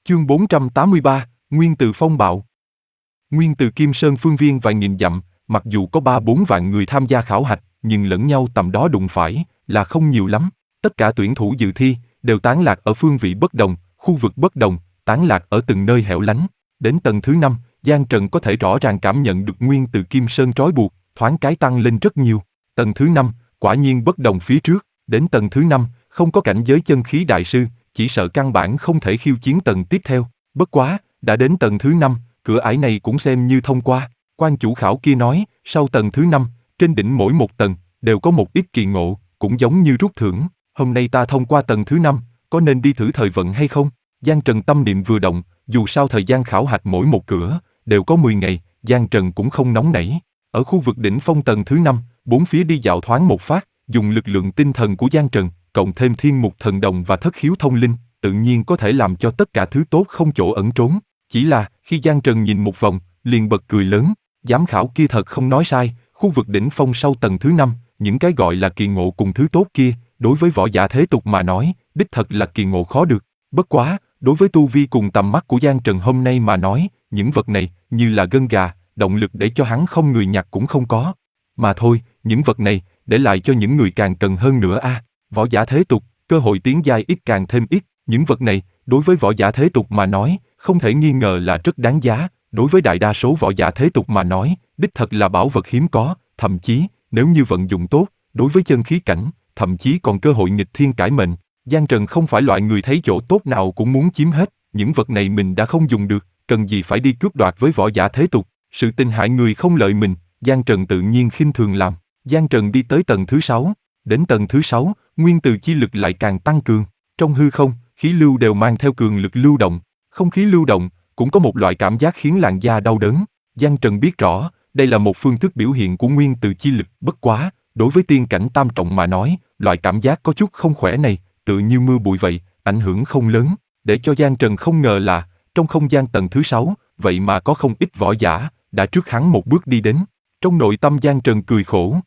Chương 483, Nguyên từ phong bạo. Nguyên từ Kim Sơn phương viên vài nghìn dặm, mặc dù có 3-4 vạn người tham gia khảo hạch, nhưng lẫn nhau tầm đó đụng phải là không nhiều lắm. Tất cả tuyển thủ dự thi đều tán lạc ở phương vị bất đồng, khu vực bất đồng, tán lạc ở từng nơi hẻo lánh. Đến tầng thứ 5, Giang Trần có thể rõ ràng cảm nhận được nguyên từ Kim Sơn trói buộc, thoáng cái tăng lên rất nhiều. Tầng thứ 5, quả nhiên bất đồng phía trước. Đến tầng thứ 5, không có cảnh giới chân khí đại sư, chỉ sợ căn bản không thể khiêu chiến tầng tiếp theo. Bất quá, đã đến tầng thứ 5, cửa ải này cũng xem như thông qua. Quan chủ khảo kia nói, sau tầng thứ 5, trên đỉnh mỗi một tầng, đều có một ít kỳ ngộ, cũng giống như rút thưởng. Hôm nay ta thông qua tầng thứ 5, có nên đi thử thời vận hay không? Giang Trần tâm niệm vừa động, dù sao thời gian khảo hạch mỗi một cửa, đều có 10 ngày, Giang Trần cũng không nóng nảy. Ở khu vực đỉnh phong tầng thứ 5, bốn phía đi dạo thoáng một phát, dùng lực lượng tinh thần của Giang Trần, cộng thêm thiên mục thần đồng và thất khiếu thông linh, tự nhiên có thể làm cho tất cả thứ tốt không chỗ ẩn trốn. Chỉ là, khi Giang Trần nhìn một vòng, liền bật cười lớn, giám khảo kia thật không nói sai, khu vực đỉnh phong sau tầng thứ 5, những cái gọi là kỳ ngộ cùng thứ tốt kia, đối với võ giả thế tục mà nói, đích thật là kỳ ngộ khó được. Bất quá, đối với tu vi cùng tầm mắt của Giang Trần hôm nay mà nói, những vật này, như là gân gà, động lực để cho hắn không người nhặt cũng không có. Mà thôi, những vật này, để lại cho những người càng cần hơn nữa a. Võ giả thế tục, cơ hội tiến giai ít càng thêm ít, những vật này, đối với võ giả thế tục mà nói, không thể nghi ngờ là rất đáng giá, đối với đại đa số võ giả thế tục mà nói, đích thật là bảo vật hiếm có, thậm chí, nếu như vận dụng tốt, đối với chân khí cảnh, thậm chí còn cơ hội nghịch thiên cải mệnh. Giang Trần không phải loại người thấy chỗ tốt nào cũng muốn chiếm hết, những vật này mình đã không dùng được, cần gì phải đi cướp đoạt với võ giả thế tục, sự tình hại người không lợi mình, Giang Trần tự nhiên khinh thường làm. Giang Trần đi tới tầng thứ 6, đến tầng thứ 6, nguyên từ chi lực lại càng tăng cường, trong hư không, khí lưu đều mang theo cường lực lưu động, không khí lưu động, cũng có một loại cảm giác khiến làn da đau đớn. Giang Trần biết rõ, đây là một phương thức biểu hiện của nguyên từ chi lực, bất quá, đối với tiên cảnh tam trọng mà nói, loại cảm giác có chút không khỏe này, tự như mưa bụi vậy, ảnh hưởng không lớn, để cho Giang Trần không ngờ là, trong không gian tầng thứ 6, vậy mà có không ít võ giả, đã trước hắn một bước đi đến. Trong nội tâm Giang Trần cười khổ.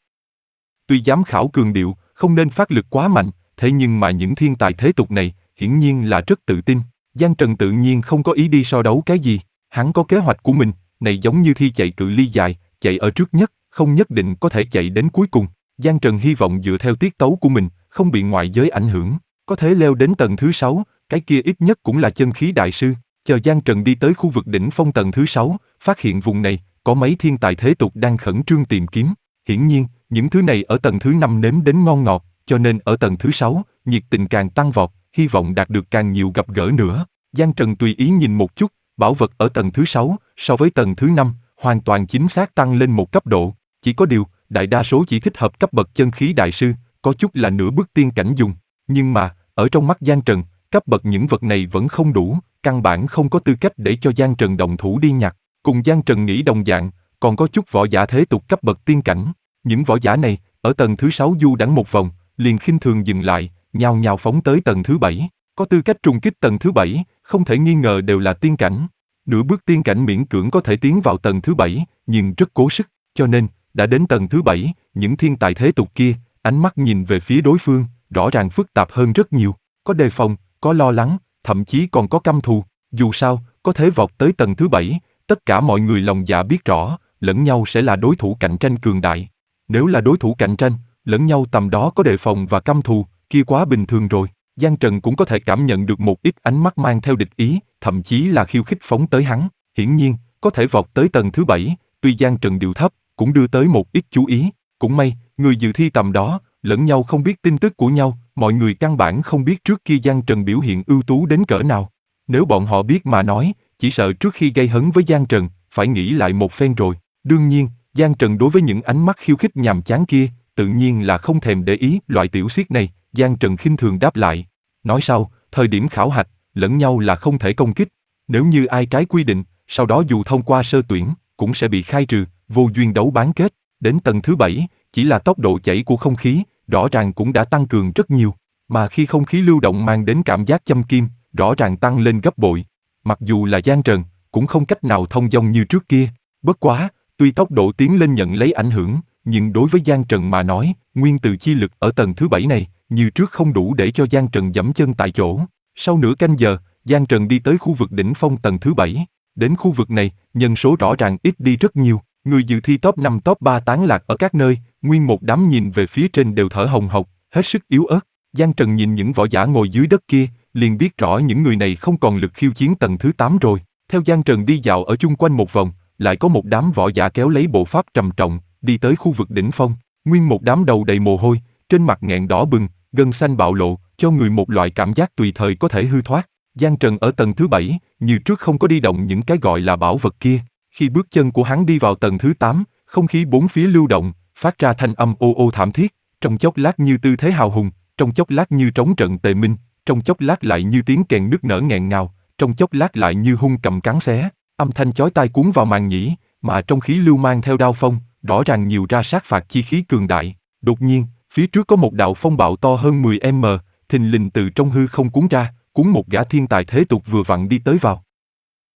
Tuy giám khảo cường điệu, không nên phát lực quá mạnh, thế nhưng mà những thiên tài thế tục này, hiển nhiên là rất tự tin. Giang Trần tự nhiên không có ý đi so đấu cái gì, hắn có kế hoạch của mình, này giống như thi chạy cự ly dài, chạy ở trước nhất, không nhất định có thể chạy đến cuối cùng. Giang Trần hy vọng dựa theo tiết tấu của mình, không bị ngoại giới ảnh hưởng, có thể leo đến tầng thứ 6, cái kia ít nhất cũng là chân khí đại sư. Chờ Giang Trần đi tới khu vực đỉnh phong tầng thứ 6, phát hiện vùng này, có mấy thiên tài thế tục đang khẩn trương tìm kiếm. Hiển nhiên, những thứ này ở tầng thứ 5 nếm đến ngon ngọt, cho nên ở tầng thứ 6, nhiệt tình càng tăng vọt, hy vọng đạt được càng nhiều gặp gỡ nữa. Giang Trần tùy ý nhìn một chút, bảo vật ở tầng thứ 6, so với tầng thứ 5, hoàn toàn chính xác tăng lên một cấp độ. Chỉ có điều, đại đa số chỉ thích hợp cấp bậc chân khí đại sư, có chút là nửa bước tiên cảnh dùng. Nhưng mà, ở trong mắt Giang Trần, cấp bậc những vật này vẫn không đủ, căn bản không có tư cách để cho Giang Trần động thủ đi nhặt. Cùng Giang Trần nghĩ đồng dạng, còn có chút võ giả thế tục cấp bậc tiên cảnh. Những võ giả này, ở tầng thứ 6 du đãng một vòng, liền khinh thường dừng lại, nhao nhao phóng tới tầng thứ 7. Có tư cách trùng kích tầng thứ 7, không thể nghi ngờ đều là tiên cảnh. Nửa bước tiên cảnh miễn cưỡng có thể tiến vào tầng thứ 7, nhưng rất cố sức, cho nên, đã đến tầng thứ 7, những thiên tài thế tục kia, ánh mắt nhìn về phía đối phương, rõ ràng phức tạp hơn rất nhiều, có đề phòng, có lo lắng, thậm chí còn có căm thù. Dù sao, có thể vọt tới tầng thứ 7, tất cả mọi người lòng dạ biết rõ, lẫn nhau sẽ là đối thủ cạnh tranh cường đại. Nếu là đối thủ cạnh tranh, lẫn nhau tầm đó có đề phòng và căm thù, kia quá bình thường rồi. Giang Trần cũng có thể cảm nhận được một ít ánh mắt mang theo địch ý, thậm chí là khiêu khích phóng tới hắn. Hiển nhiên, có thể vọt tới tầng thứ 7, tuy Giang Trần điệu thấp, cũng đưa tới một ít chú ý. Cũng may, người dự thi tầm đó, lẫn nhau không biết tin tức của nhau, mọi người căn bản không biết trước kia Giang Trần biểu hiện ưu tú đến cỡ nào. Nếu bọn họ biết mà nói, chỉ sợ trước khi gây hấn với Giang Trần, phải nghĩ lại một phen rồi. Đương nhiên, Giang Trần đối với những ánh mắt khiêu khích nhàm chán kia, tự nhiên là không thèm để ý. Loại tiểu xiết này, Giang Trần khinh thường đáp lại. Nói sau, thời điểm khảo hạch, lẫn nhau là không thể công kích. Nếu như ai trái quy định, sau đó dù thông qua sơ tuyển, cũng sẽ bị khai trừ, vô duyên đấu bán kết. Đến tầng thứ 7, chỉ là tốc độ chảy của không khí, rõ ràng cũng đã tăng cường rất nhiều. Mà khi không khí lưu động mang đến cảm giác châm kim, rõ ràng tăng lên gấp bội. Mặc dù là Giang Trần, cũng không cách nào thông dong như trước kia. Bất quá, tuy tốc độ tiến lên nhận lấy ảnh hưởng, nhưng đối với Giang Trần mà nói, nguyên từ chi lực ở tầng thứ 7 này, như trước không đủ để cho Giang Trần giẫm chân tại chỗ. Sau nửa canh giờ, Giang Trần đi tới khu vực đỉnh phong tầng thứ 7. Đến khu vực này, nhân số rõ ràng ít đi rất nhiều. Người dự thi top 5 top 3 tán lạc ở các nơi, nguyên một đám nhìn về phía trên đều thở hồng hộc, hết sức yếu ớt. Giang Trần nhìn những võ giả ngồi dưới đất kia, liền biết rõ những người này không còn lực khiêu chiến tầng thứ 8 rồi. Theo Giang Trần đi dạo ở chung quanh một vòng, lại có một đám võ giả kéo lấy bộ pháp trầm trọng, đi tới khu vực đỉnh phong. Nguyên một đám đầu đầy mồ hôi, trên mặt nghẹn đỏ bừng, gân xanh bạo lộ, cho người một loại cảm giác tùy thời có thể hư thoát. Giang Trần ở tầng thứ 7, như trước không có đi động những cái gọi là bảo vật kia. Khi bước chân của hắn đi vào tầng thứ 8, không khí bốn phía lưu động, phát ra thanh âm ô ô thảm thiết, trong chốc lát như tư thế hào hùng, trong chốc lát như trống trận tề minh, trong chốc lát lại như tiếng kèn nức nở nghẹn ngào, trong chốc lát lại như hung cầm cắn xé, âm thanh chói tai cuốn vào màng nhĩ, mà trong khí lưu mang theo đao phong, rõ ràng nhiều ra sát phạt chi khí cường đại. Đột nhiên, phía trước có một đạo phong bạo to hơn 10m, thình lình từ trong hư không cuốn ra, cuốn một gã thiên tài thế tục vừa vặn đi tới vào.